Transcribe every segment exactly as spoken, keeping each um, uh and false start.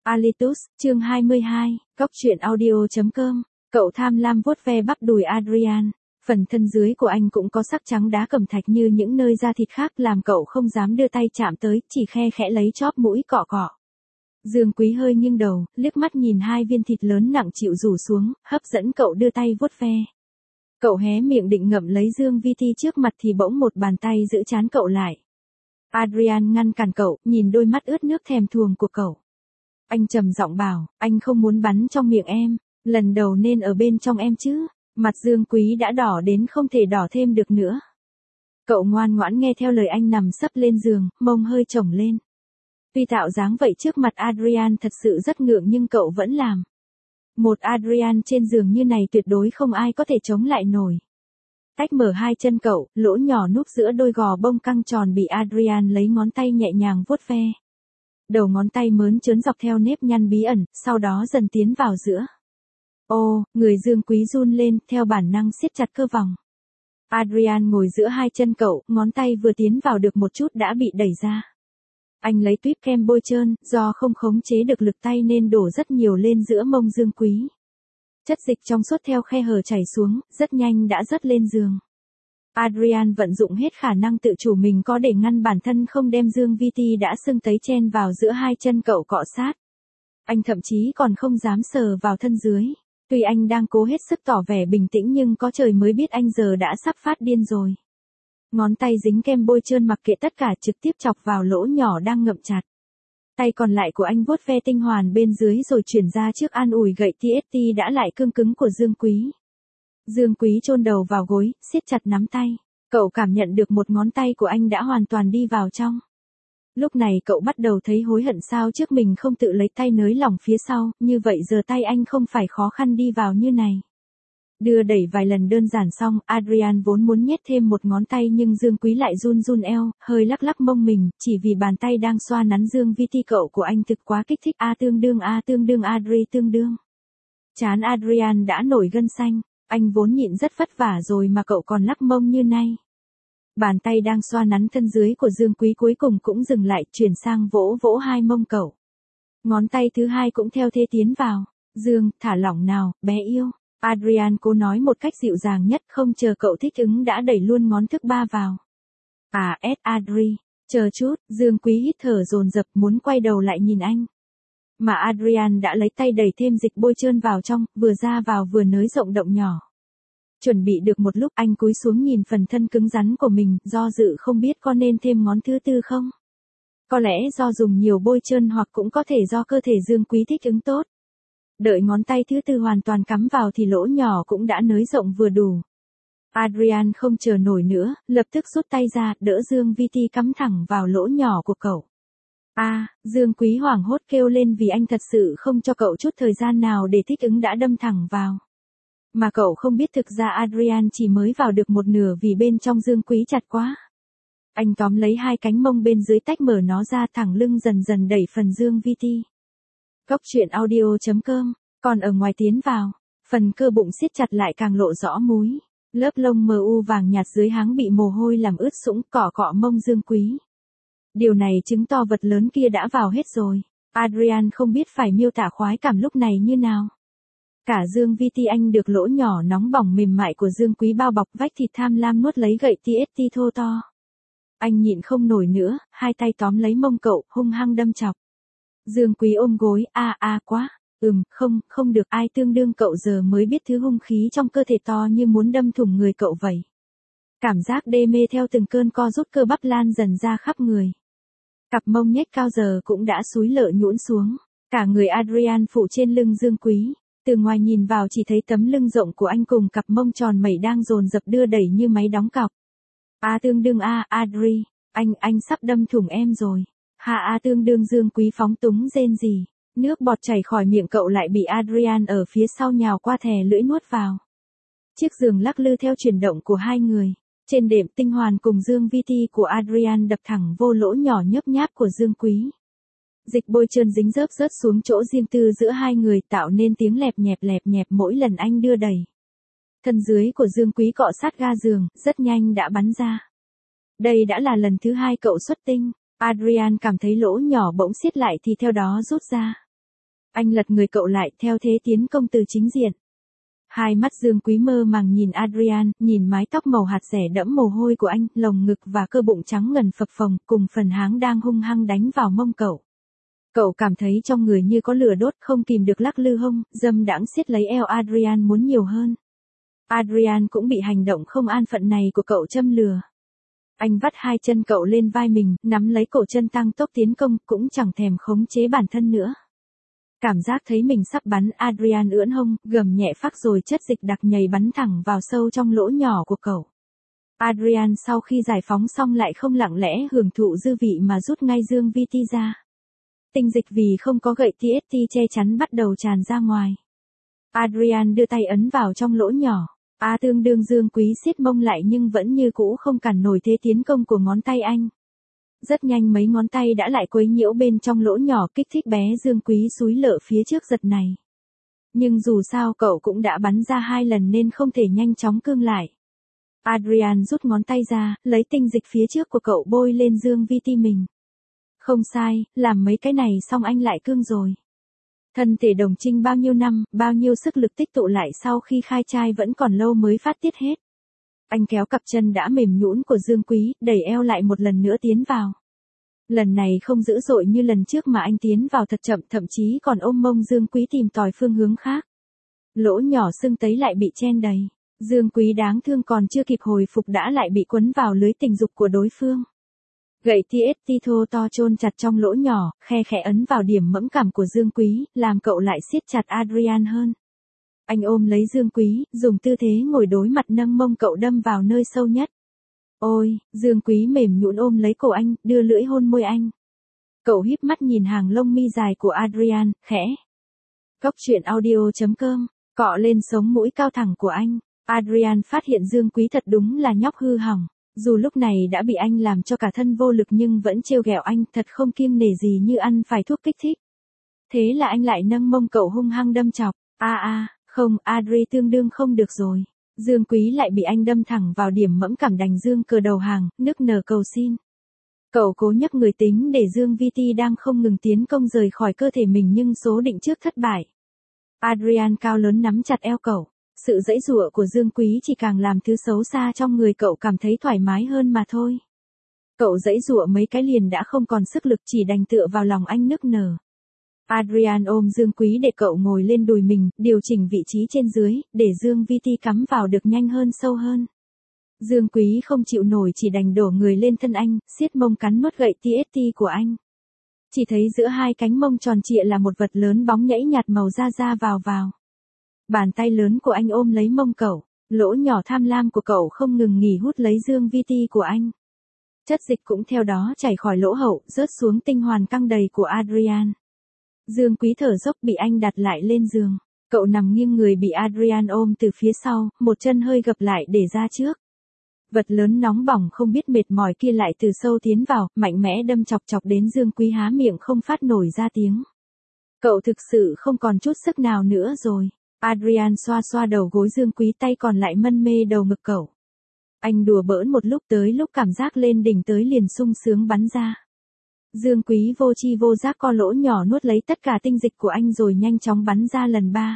Alitus, chương hai mươi hai, Cóc truyện audio chấm com. Cậu tham lam vuốt ve bắp đùi Adrian. Phần thân dưới của anh cũng có sắc trắng đá cẩm thạch như những nơi da thịt khác làm cậu không dám đưa tay chạm tới, chỉ khe khẽ lấy chóp mũi cọ cọ. Dương Quý hơi nghiêng đầu, liếc mắt nhìn hai viên thịt lớn nặng chịu rủ xuống, hấp dẫn cậu đưa tay vuốt ve. Cậu hé miệng định ngậm lấy Dương Vi Ti trước mặt thì bỗng một bàn tay giữ trán cậu lại. Adrian ngăn cản cậu, nhìn đôi mắt ướt nước thèm thuồng của cậu. Anh trầm giọng bảo, anh không muốn bắn trong miệng em, lần đầu nên ở bên trong em chứ. Mặt Dương Quý đã đỏ đến không thể đỏ thêm được nữa. Cậu ngoan ngoãn nghe theo lời anh nằm sấp lên giường, mông hơi chổng lên. Tuy tạo dáng vậy trước mặt Adrian thật sự rất ngượng nhưng cậu vẫn làm. Một Adrian trên giường như này tuyệt đối không ai có thể chống lại nổi. Tách mở hai chân cậu, lỗ nhỏ núp giữa đôi gò bông căng tròn bị Adrian lấy ngón tay nhẹ nhàng vuốt ve. Đầu ngón tay mớn trớn dọc theo nếp nhăn bí ẩn, sau đó dần tiến vào giữa. Ô, người Dương Quý run lên, theo bản năng siết chặt cơ vòng. Adrian ngồi giữa hai chân cậu, ngón tay vừa tiến vào được một chút đã bị đẩy ra. Anh lấy tuýp kem bôi trơn, do không khống chế được lực tay nên đổ rất nhiều lên giữa mông Dương Quý. Chất dịch trong suốt theo khe hở chảy xuống, rất nhanh đã rớt lên giường. Adrian vận dụng hết khả năng tự chủ mình có để ngăn bản thân không đem Dương Vi Ti đã sưng tấy chen vào giữa hai chân cậu cọ sát. Anh thậm chí còn không dám sờ vào thân dưới. Tuy anh đang cố hết sức tỏ vẻ bình tĩnh nhưng có trời mới biết anh giờ đã sắp phát điên rồi. Ngón tay dính kem bôi trơn mặc kệ tất cả trực tiếp chọc vào lỗ nhỏ đang ngậm chặt. Tay còn lại của anh vuốt ve tinh hoàn bên dưới rồi chuyển ra trước an ủi gậy tê ét tê đã lại cương cứng của Dương Quý. Dương Quý chôn đầu vào gối, siết chặt nắm tay. Cậu cảm nhận được một ngón tay của anh đã hoàn toàn đi vào trong. Lúc này cậu bắt đầu thấy hối hận sao trước mình không tự lấy tay nới lỏng phía sau, như vậy giờ tay anh không phải khó khăn đi vào như này. Đưa đẩy vài lần đơn giản xong, Adrian vốn muốn nhét thêm một ngón tay nhưng Dương Quý lại run run eo, hơi lắc lắc mông mình, chỉ vì bàn tay đang xoa nắn Dương Vi Ti cậu của anh thực quá kích thích. A tương đương A tương đương Adri tương đương. Chán Adrian đã nổi gân xanh, anh vốn nhịn rất vất vả rồi mà cậu còn lắc mông như này. Bàn tay đang xoa nắn thân dưới của Dương Quý cuối cùng cũng dừng lại, chuyển sang vỗ vỗ hai mông cậu. Ngón tay thứ hai cũng theo thế tiến vào. Dương, thả lỏng nào, bé yêu. Adrian cố nói một cách dịu dàng nhất, không chờ cậu thích ứng đã đẩy luôn ngón thứ ba vào. À, S Adri, chờ chút, Dương Quý hít thở dồn dập muốn quay đầu lại nhìn anh. Mà Adrian đã lấy tay đẩy thêm dịch bôi trơn vào trong, vừa ra vào vừa nới rộng động nhỏ. Chuẩn bị được một lúc anh cúi xuống nhìn phần thân cứng rắn của mình, do dự không biết có nên thêm ngón thứ tư không. Có lẽ do dùng nhiều bôi trơn hoặc cũng có thể do cơ thể Dương Quý thích ứng tốt. Đợi ngón tay thứ tư hoàn toàn cắm vào thì lỗ nhỏ cũng đã nới rộng vừa đủ. Adrian không chờ nổi nữa, lập tức rút tay ra, đỡ Dương Vi Ti cắm thẳng vào lỗ nhỏ của cậu. A, à, Dương Quý hoảng hốt kêu lên vì anh thật sự không cho cậu chút thời gian nào để thích ứng đã đâm thẳng vào. Mà cậu không biết thực ra Adrian chỉ mới vào được một nửa vì bên trong Dương Quý chặt quá. Anh tóm lấy hai cánh mông bên dưới tách mở nó ra, thẳng lưng dần dần đẩy phần Dương Vi Ti. Cóc truyện audio chấm com, còn ở ngoài tiến vào, phần cơ bụng siết chặt lại càng lộ rõ múi. Lớp lông mờ u vàng nhạt dưới háng bị mồ hôi làm ướt sũng, cọ cọ mông Dương Quý. Điều này chứng tỏ vật lớn kia đã vào hết rồi. Adrian không biết phải miêu tả khoái cảm lúc này như nào. Cả Dương Vi Ti anh được lỗ nhỏ nóng bỏng mềm mại của Dương Quý bao bọc, vách thịt tham lam nuốt lấy gậy tê ét tê thô to. Anh nhịn không nổi nữa, hai tay tóm lấy mông cậu, hung hăng đâm chọc. Dương Quý ôm gối, a a quá, ừm, không, không được, ai tương đương cậu giờ mới biết thứ hung khí trong cơ thể to như muốn đâm thủng người cậu vậy. Cảm giác đê mê theo từng cơn co rút cơ bắp lan dần ra khắp người. Cặp mông nhếch cao giờ cũng đã xúi lợ nhũn xuống, cả người Adrian phụ trên lưng Dương Quý. Từ ngoài nhìn vào chỉ thấy tấm lưng rộng của anh cùng cặp mông tròn mẩy đang dồn dập đưa đẩy như máy đóng cọc. A tương đương A, Adri, anh, anh sắp đâm thủng em rồi. Ha A tương đương Dương Quý phóng túng rên rỉ. Nước bọt chảy khỏi miệng cậu lại bị Adrian ở phía sau nhào qua thè lưỡi nuốt vào. Chiếc giường lắc lư theo chuyển động của hai người. Trên đệm tinh hoàn cùng Dương Vi Ti của Adrian đập thẳng vô lỗ nhỏ nhấp nháp của Dương Quý. Dịch bôi trơn dính rớp rớt xuống chỗ riêng tư giữa hai người tạo nên tiếng lẹp nhẹp lẹp nhẹp mỗi lần anh đưa đẩy. Thân dưới của Dương Quý cọ sát ga giường, rất nhanh đã bắn ra. Đây đã là lần thứ hai cậu xuất tinh. Adrian cảm thấy lỗ nhỏ bỗng siết lại thì theo đó rút ra. Anh lật người cậu lại theo thế tiến công từ chính diện. Hai mắt Dương Quý mơ màng nhìn Adrian, nhìn mái tóc màu hạt rẻ đẫm mồ hôi của anh, lồng ngực và cơ bụng trắng ngần phập phồng, cùng phần háng đang hung hăng đánh vào mông cậu. Cậu cảm thấy trong người như có lửa đốt, không kìm được lắc lư hông, dâm đãng siết lấy eo Adrian muốn nhiều hơn. Adrian cũng bị hành động không an phận này của cậu châm lừa. Anh vắt hai chân cậu lên vai mình, nắm lấy cổ chân tăng tốc tiến công, cũng chẳng thèm khống chế bản thân nữa. Cảm giác thấy mình sắp bắn, Adrian ưỡn hông, gầm nhẹ phắc rồi chất dịch đặc nhầy bắn thẳng vào sâu trong lỗ nhỏ của cậu. Adrian sau khi giải phóng xong lại không lặng lẽ hưởng thụ dư vị mà rút ngay dương vi ti ra. Tinh dịch vì không có gậy tê ét tê che chắn bắt đầu tràn ra ngoài. Adrian đưa tay ấn vào trong lỗ nhỏ. A à, tương đương Dương Quý siết mông lại nhưng vẫn như cũ không cản nổi thế tiến công của ngón tay anh. Rất nhanh mấy ngón tay đã lại quấy nhiễu bên trong lỗ nhỏ kích thích bé Dương Quý xúi lợ phía trước giật này. Nhưng dù sao cậu cũng đã bắn ra hai lần nên không thể nhanh chóng cương lại. Adrian rút ngón tay ra, lấy tinh dịch phía trước của cậu bôi lên dương vi ti mình. Không sai, làm mấy cái này xong anh lại cương rồi. Thân thể đồng trinh bao nhiêu năm, bao nhiêu sức lực tích tụ lại sau khi khai trai vẫn còn lâu mới phát tiết hết. Anh kéo cặp chân đã mềm nhũn của Dương Quý, đẩy eo lại một lần nữa tiến vào. Lần này không dữ dội như lần trước mà anh tiến vào thật chậm, thậm chí còn ôm mông Dương Quý tìm tòi phương hướng khác. Lỗ nhỏ sưng tấy lại bị chen đầy. Dương Quý đáng thương còn chưa kịp hồi phục đã lại bị quấn vào lưới tình dục của đối phương. Gậy tê ét tê thô to chôn chặt trong lỗ nhỏ, khe khẽ ấn vào điểm mẫn cảm của Dương Quý, làm cậu lại siết chặt Adrian hơn. Anh ôm lấy Dương Quý, dùng tư thế ngồi đối mặt nâng mông cậu đâm vào nơi sâu nhất. Ôi, Dương Quý mềm nhũn ôm lấy cổ anh, đưa lưỡi hôn môi anh. Cậu híp mắt nhìn hàng lông mi dài của Adrian, khẽ. Cóc truyện audio chấm com, cọ lên sống mũi cao thẳng của anh. Adrian phát hiện Dương Quý thật đúng là nhóc hư hỏng. Dù lúc này đã bị anh làm cho cả thân vô lực nhưng vẫn trêu ghẹo anh, thật không kiêng nể gì như ăn phải thuốc kích thích. Thế là anh lại nâng mông cậu hung hăng đâm chọc. A a, không, Adri tương đương không được rồi. Dương Quý lại bị anh đâm thẳng vào điểm mẫn cảm đành dương cờ đầu hàng, nức nở cầu xin. Cậu cố nhấc người tính để Dương vi ti đang không ngừng tiến công rời khỏi cơ thể mình nhưng số định trước thất bại. Adrian cao lớn nắm chặt eo cậu. Sự giãy giụa của Dương Quý chỉ càng làm thứ xấu xa trong người cậu cảm thấy thoải mái hơn mà thôi. Cậu giãy giụa mấy cái liền đã không còn sức lực chỉ đành tựa vào lòng anh nức nở. Adrian ôm Dương Quý để cậu ngồi lên đùi mình, điều chỉnh vị trí trên dưới, để Dương vi ti cắm vào được nhanh hơn sâu hơn. Dương Quý không chịu nổi chỉ đành đổ người lên thân anh, siết mông cắn nuốt gậy tê ét tê của anh. Chỉ thấy giữa hai cánh mông tròn trịa là một vật lớn bóng nhảy nhạt màu da da vào vào. Bàn tay lớn của anh ôm lấy mông cậu, lỗ nhỏ tham lam của cậu không ngừng nghỉ hút lấy dương vi ti của anh. Chất dịch cũng theo đó chảy khỏi lỗ hậu, rớt xuống tinh hoàn căng đầy của Adrian. Dương Quý thở dốc bị anh đặt lại lên giường. Cậu nằm nghiêng người bị Adrian ôm từ phía sau, một chân hơi gập lại để ra trước. Vật lớn nóng bỏng không biết mệt mỏi kia lại từ sâu tiến vào, mạnh mẽ đâm chọc chọc đến Dương Quý há miệng không phát nổi ra tiếng. Cậu thực sự không còn chút sức nào nữa rồi. Adrian xoa xoa đầu gối Dương Quý, tay còn lại mân mê đầu ngực cậu. Anh đùa bỡn một lúc tới lúc cảm giác lên đỉnh tới liền sung sướng bắn ra. Dương Quý vô chi vô giác co lỗ nhỏ nuốt lấy tất cả tinh dịch của anh rồi nhanh chóng bắn ra lần ba.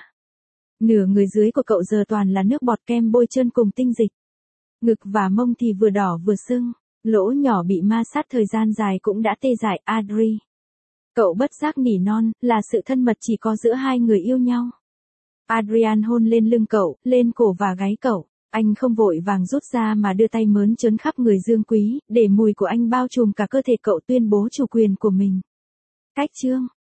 Nửa người dưới của cậu giờ toàn là nước bọt kem bôi trơn cùng tinh dịch. Ngực và mông thì vừa đỏ vừa sưng, lỗ nhỏ bị ma sát thời gian dài cũng đã tê dại. Adri. Cậu bất giác nỉ non, là sự thân mật chỉ có giữa hai người yêu nhau. Adrian hôn lên lưng cậu, lên cổ và gáy cậu. Anh không vội vàng rút ra mà đưa tay mớn trớn khắp người Dương Quý, để mùi của anh bao trùm cả cơ thể cậu tuyên bố chủ quyền của mình. Cách chương